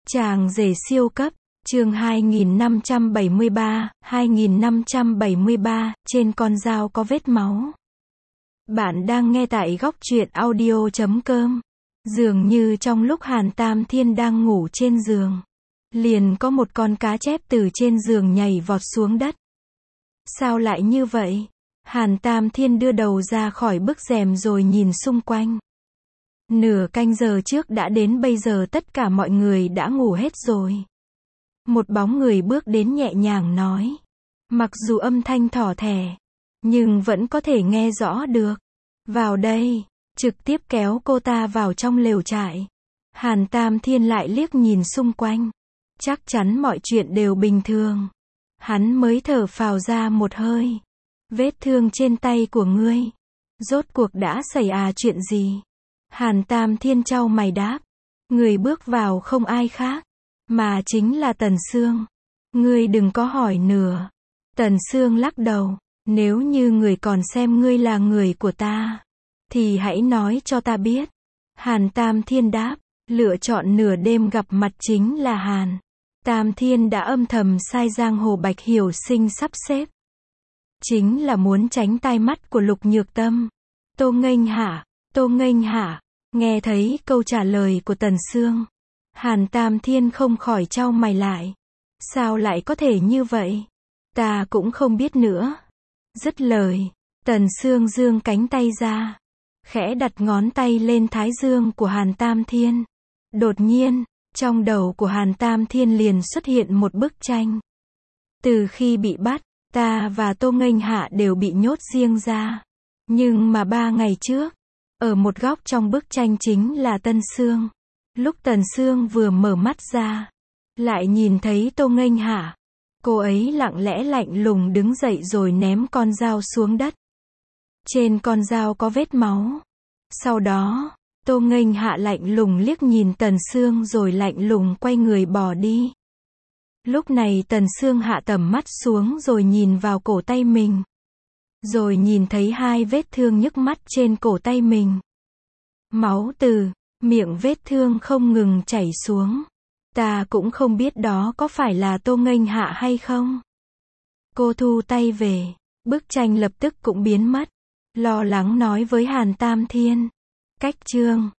Chàng rể siêu cấp, chương 2573, trên con dao có vết máu. Bạn đang nghe tại góc truyện audio.com. Dường như trong lúc Hàn Tam Thiên đang ngủ trên giường, liền có một con cá chép từ trên giường nhảy vọt xuống đất. Sao lại như vậy? Hàn Tam Thiên đưa đầu ra khỏi bức rèm rồi nhìn xung quanh. Nửa canh giờ trước đã đến, bây giờ tất cả mọi người đã ngủ hết rồi. Một bóng người bước đến nhẹ nhàng nói. Mặc dù âm thanh thỏ thẻ, nhưng vẫn có thể nghe rõ được. Vào đây, trực tiếp kéo cô ta vào trong lều trại. Hàn Tam Thiên lại liếc nhìn xung quanh. Chắc chắn mọi chuyện đều bình thường. Hắn mới thở phào ra một hơi. Vết thương trên tay của ngươi, rốt cuộc đã xảy chuyện gì? Hàn Tam Thiên chau mày đáp. Người bước vào không ai khác, mà chính là Tần Sương. Ngươi đừng có hỏi nữa. Tần Sương lắc đầu. Nếu như người còn xem ngươi là người của ta, thì hãy nói cho ta biết. Hàn Tam Thiên đáp. Lựa chọn nửa đêm gặp mặt chính là Hàn Tam Thiên đã âm thầm sai giang hồ Bạch Hiểu Sinh sắp xếp. Chính là muốn tránh tai mắt của Lục Nhược Tâm. Tô nghênh hạ. Nghe thấy câu trả lời của Tần Sương, Hàn Tam Thiên không khỏi chau mày lại. Sao lại có thể như vậy? Ta cũng không biết nữa. Dứt lời, Tần Sương giương cánh tay ra, khẽ đặt ngón tay lên thái dương của Hàn Tam Thiên. Đột nhiên, trong đầu của Hàn Tam Thiên liền xuất hiện một bức tranh. Từ khi bị bắt, ta và Tô nghênh hạ đều bị nhốt riêng ra. Nhưng mà 3 ngày trước, ở một góc trong bức tranh chính là Tân Sương. Lúc Tần Sương vừa mở mắt ra, lại nhìn thấy Tô nghênh hạ. Cô ấy lặng lẽ lạnh lùng đứng dậy rồi ném con dao xuống đất. Trên con dao có vết máu. Sau đó, Tô nghênh hạ lạnh lùng liếc nhìn Tần Sương rồi lạnh lùng quay người bỏ đi. Lúc này Tần Sương hạ tầm mắt xuống rồi nhìn vào cổ tay mình. Rồi nhìn thấy 2 vết thương nhức mắt trên cổ tay mình. Máu từ miệng vết thương không ngừng chảy xuống. Ta cũng không biết đó có phải là Tô nghênh hạ hay không. Cô thu tay về. Bức tranh lập tức cũng biến mất. Lo lắng nói với Hàn Tam Thiên. Cách chương